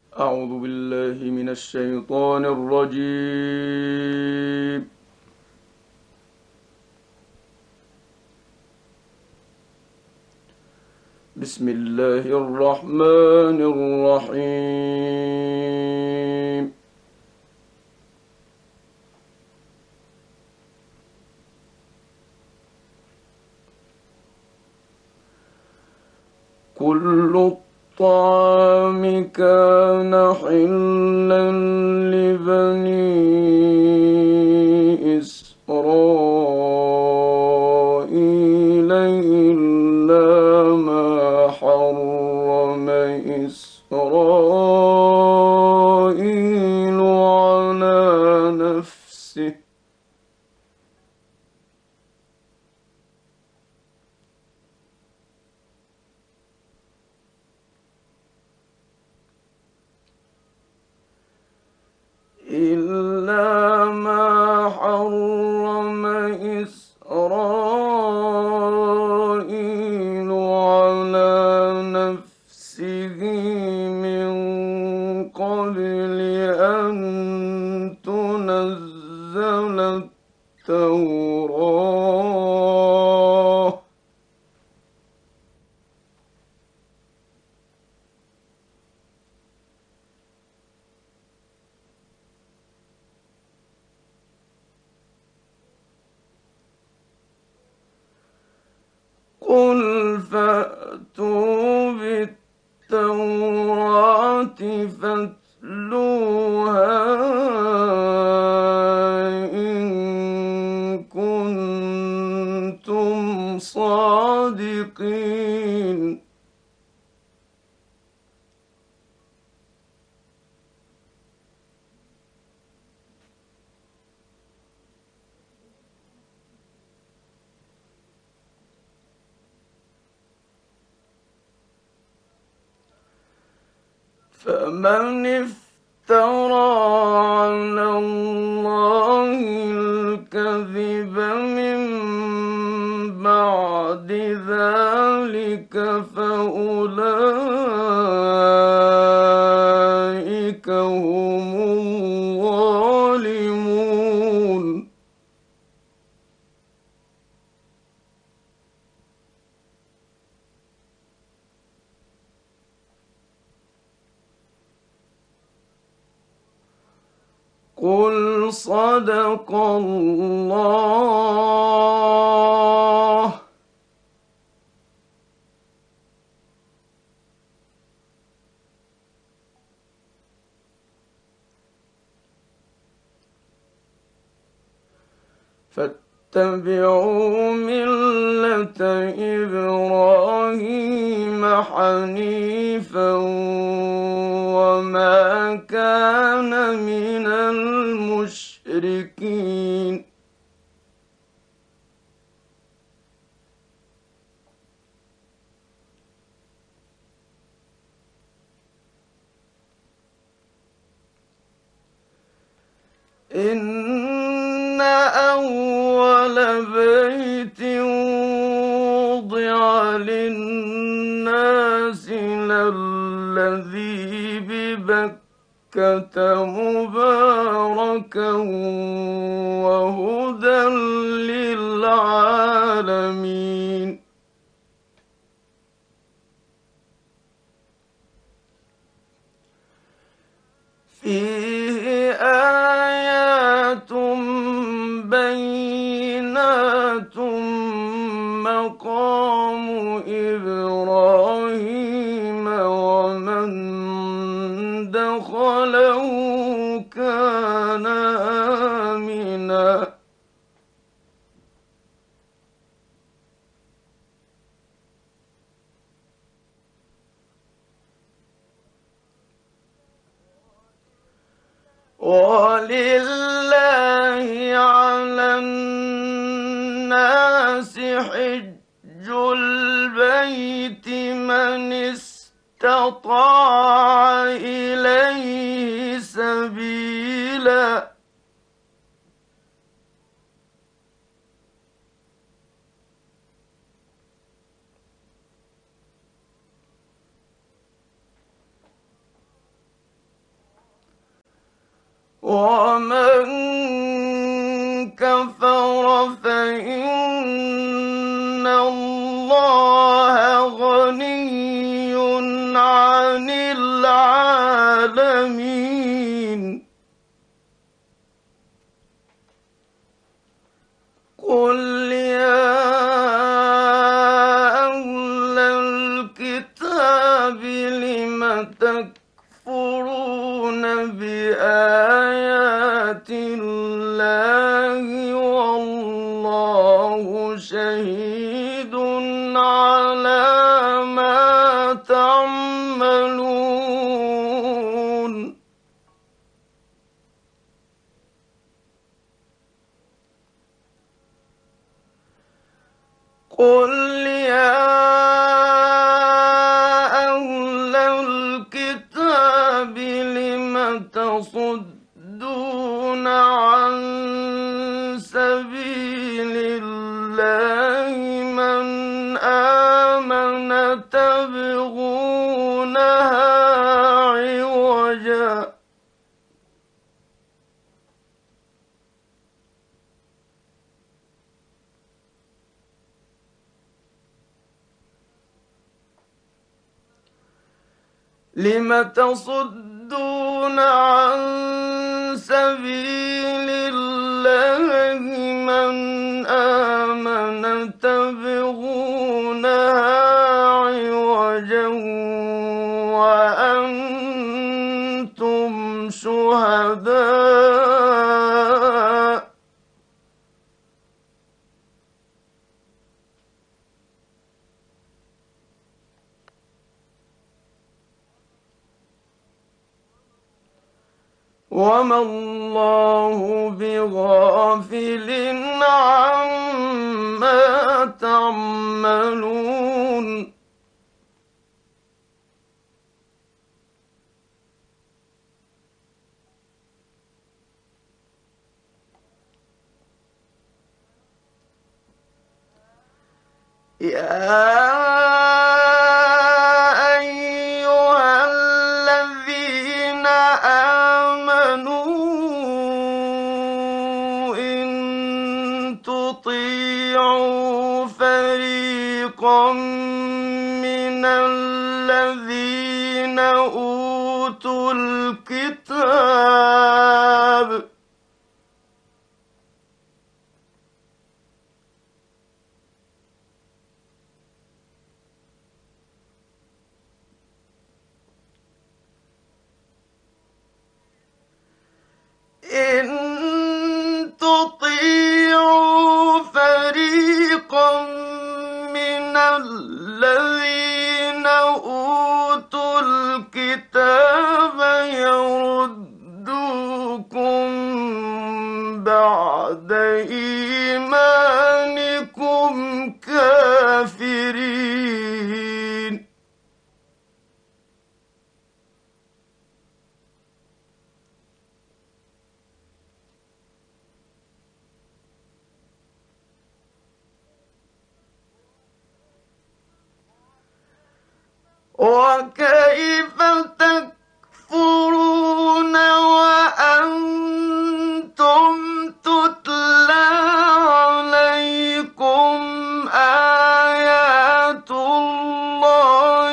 أعوذ بالله من الشيطان الرجيم. بسم الله الرحمن الرحيم. كل الطعام كان حلا لبني إسرائيل إلا ما حرم إسرائيل على نفسه إلا ما حرم إسرائيل على نفسه من قبل أن تنزل التوراة قل فأتوا بالتوراة فاتلوها إن كنتم صادقين. فمن افترى على الله الكذب من بعد ذلك فأولئك هم الظالمون. قل صدق الله. فاتبعوا ملة إبراهيم حنيفا وما كان من المشركين. إن أول بيت وضع للناس للذي ببكة مباركا وهدى للعالمين. فيه آيات بينات مقام إبراهيم ومن دخله كان آمنا. ولله على الناس حج البيت من استطاع إليه سبيلا. ومن كفر فإن الله غني عن العالمين. قل يا أهل الكتاب لم تكفرون بآيات الله والله شهيد على ما تعملون. قل يا أهل الكتاب لم تصدون عن سبيل الله من آمن تبغونها عوجا لم تصدون عن سبيل الله من آمن تبغونها عوجا وأنتم شهداء. وما الله بغافل عما تعملون. يا أيها الذين آمنوا إن تطيعوا فريقا من الذين أوتوا الكتاب إن تطيعوا فريقا من الذين أوتوا الكتاب يردوكم بعد إيمانكم كافرين. وكيف تكفرون وأنتم تتلى عليكم آيات الله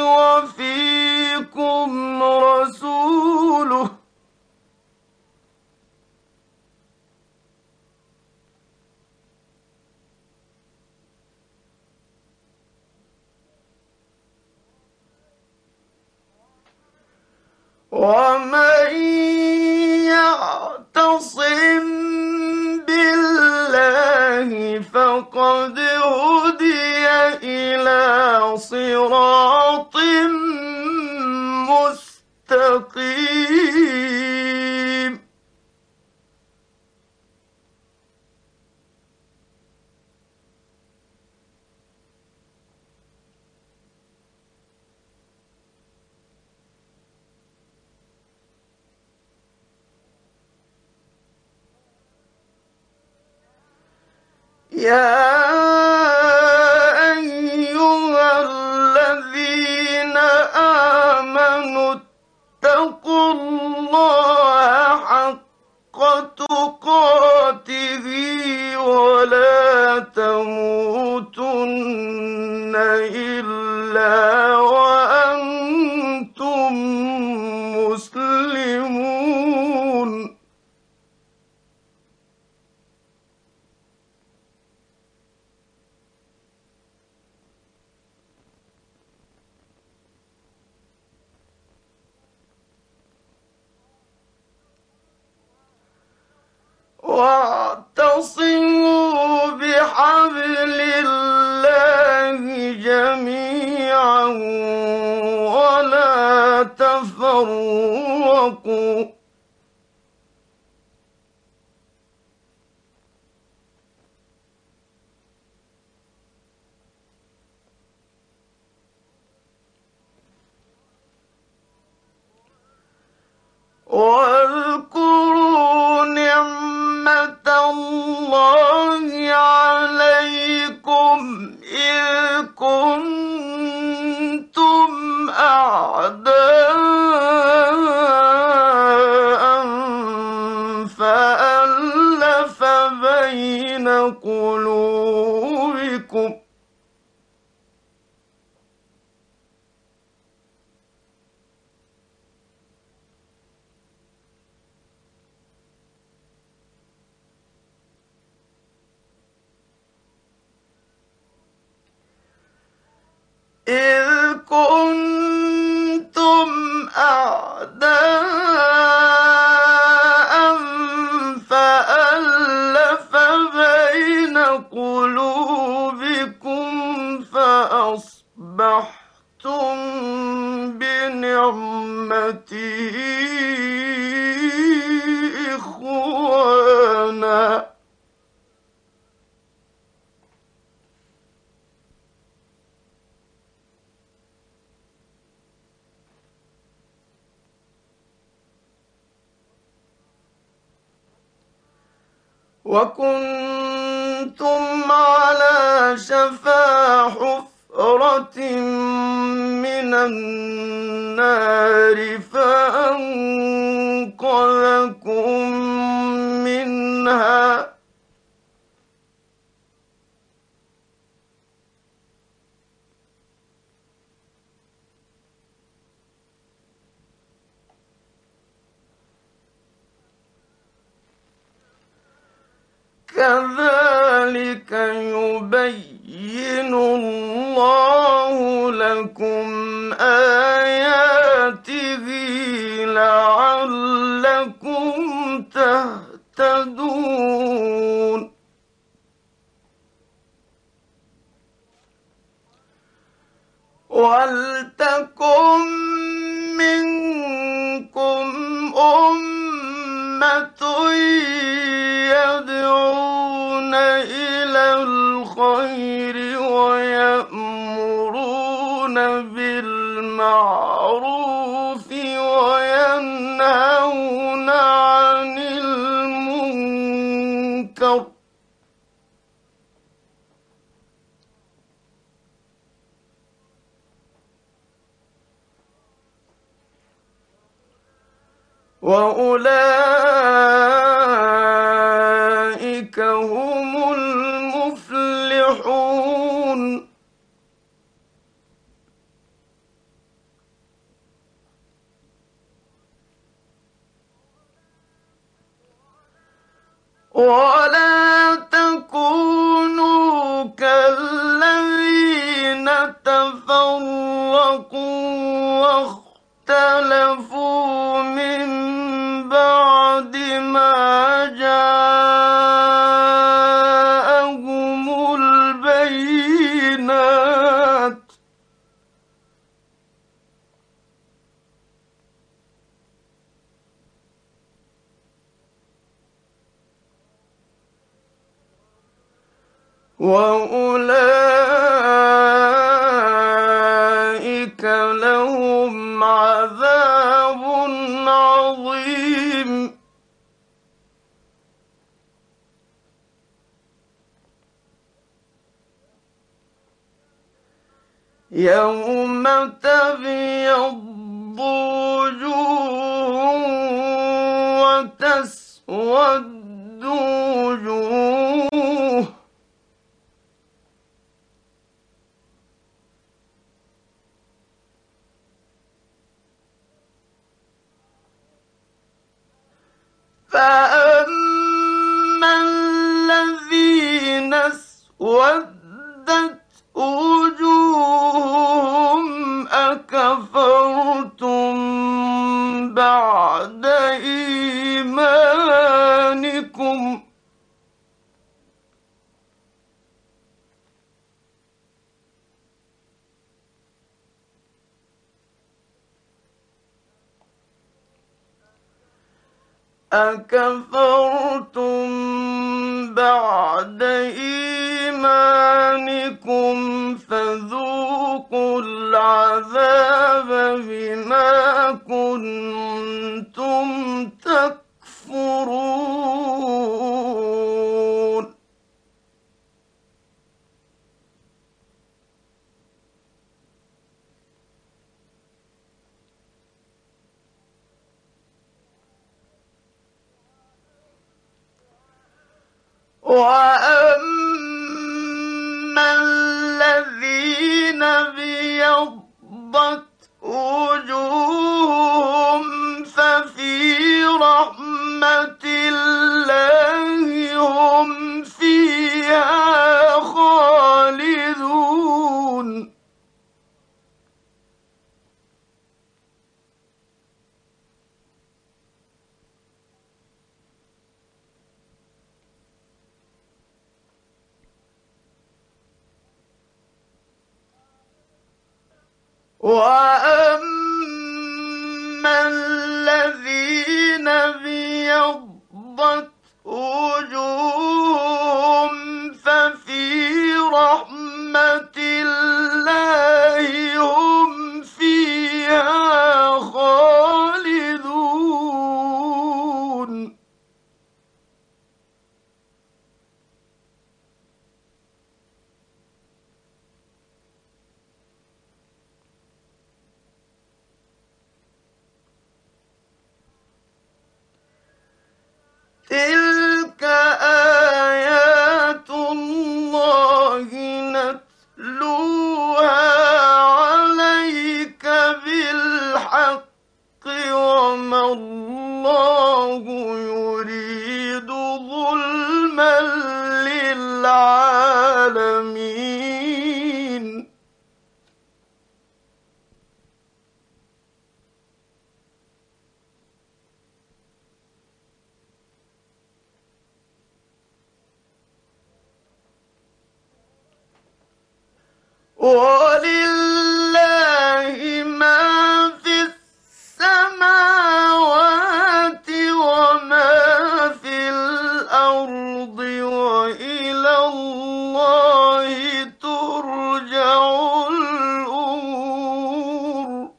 وفيكم رسوله ومن يعتصم بالله فقد هدي إلى صراط مستقيم. يا أيها الذين آمنوا اتقوا الله حق واعتصموا بحبل الله جميعا ولا تفرقوا واذكروا نعمة الله عليكم إذ كنتم أعداء فألف بين قلوبكم إذ كنتم أعداء فألف بين قلوبكم فأصبحتم بنعمته إخوانا وكنتم على شفا حفرة من النار فأنقذكم منها كذلك يبين الله لكم آياته لعلكم تهتدون ولتكن منكم أمة يدعون إلى الخير ويأمرون بالمعروف وينهون عن المنكر وأولئك هم المفلحون ولا تكونوا كالذين تفرقوا واختلفوا من بعد ما جاءهم البينات وأولئك لهم عذاب عظيم يوم تبيض وجوه وتسود وجوه فأما الذين اسودت وجوههم أكفرتم بعد إيمانكم أكفرتم بعد إيمانكم فذوقوا العذاب بما كنتم تكفرون وأما الذين ابيضت وجوههم ففي رحمة الله هم فيها خالدون وأما الذين ابيضت وجوههم ففي رحمة الله هم فيها خالدون تلك آيات الله نتلوها عليك بالحق وما الله يريد ظلما للعالمين ولله ما في السماوات وما في الأرض وإلى الله ترجع الأمور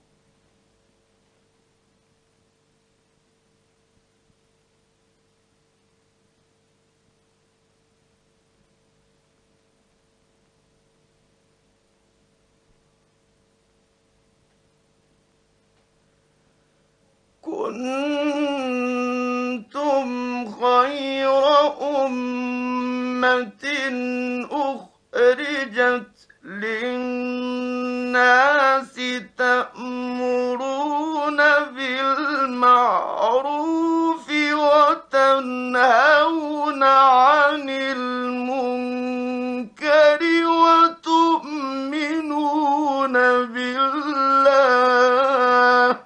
كنتم خير أمة أخرجت للناس تأمرون بالمعروف وتنهون عن المنكر وتؤمنون بالله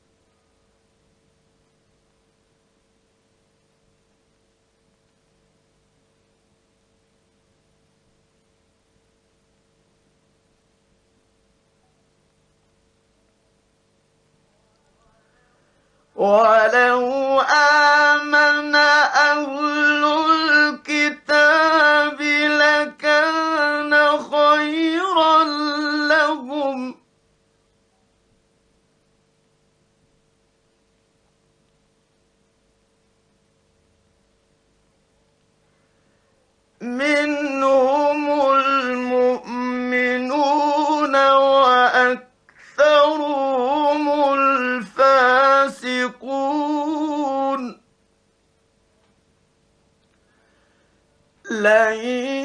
ولو آمن أهل الكتاب لكان خيرا لهم منهم المؤمنون وأكثرهم الفاسقون لن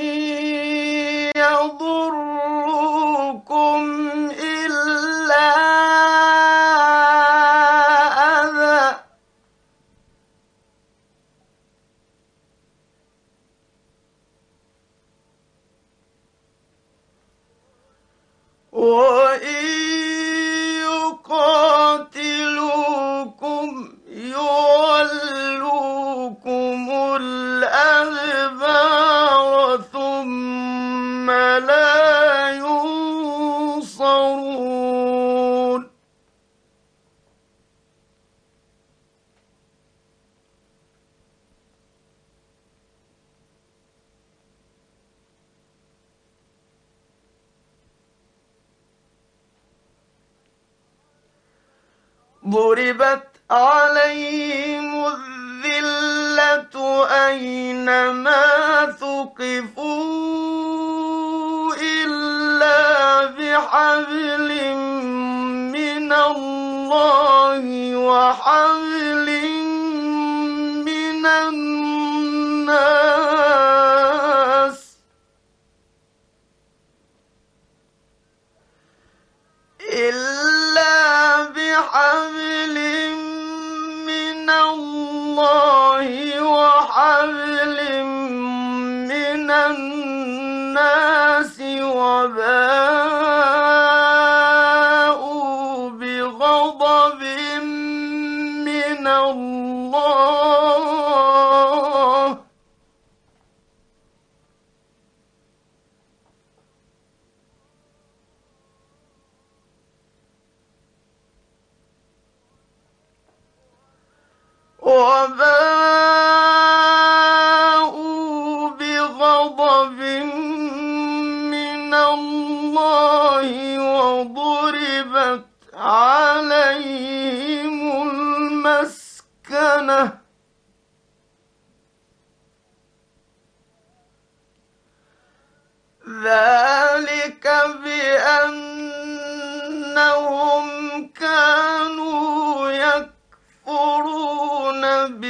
يضروكم إلا أذى وإن يقاتلوكم يولوكم الأدبار ضربت عليهم الذلة أينما ثقفوا إلا بحبل من الله وحبل من الناس إلا بحبل من الله وحبل من الناس وباءوا بغضب من الله وضربت عليهم المسكنة ذلك بأنهم كانوا يكفرون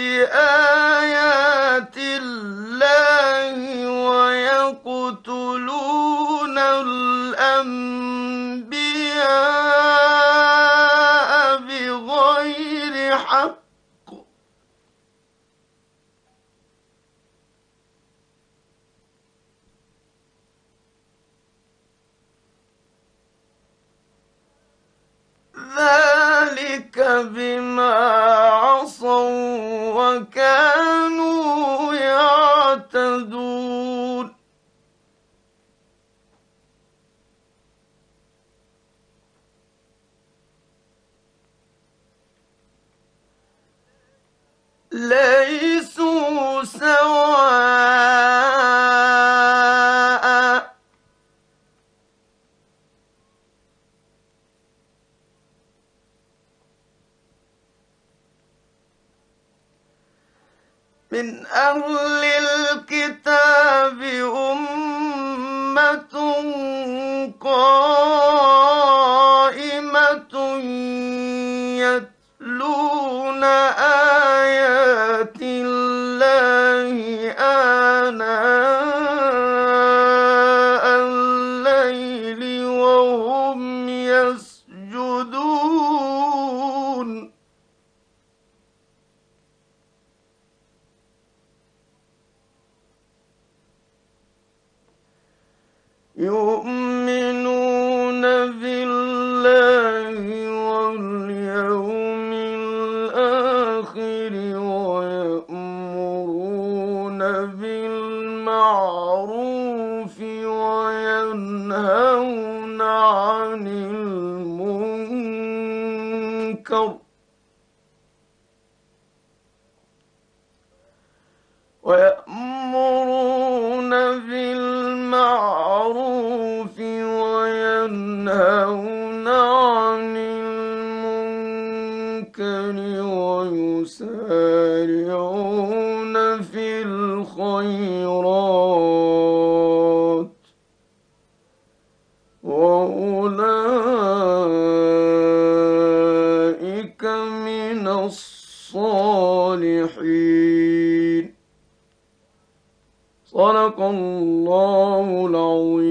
بآيات الله ويقتلون الأنبياء بغير حق ذلك بما عصوا وكانوا يعتدون ليسوا سواء من أهل الكتاب أمة قائمة يتلون آيات الله آناء الليل وهم يسجدون يؤمنون بالله واليوم الآخر ويأمرون بالمعروف وينهون عن المنكر وينهون عن المنكر ويسارعون في الخيرات وأولئك من الصالحين. صدق الله العظيم.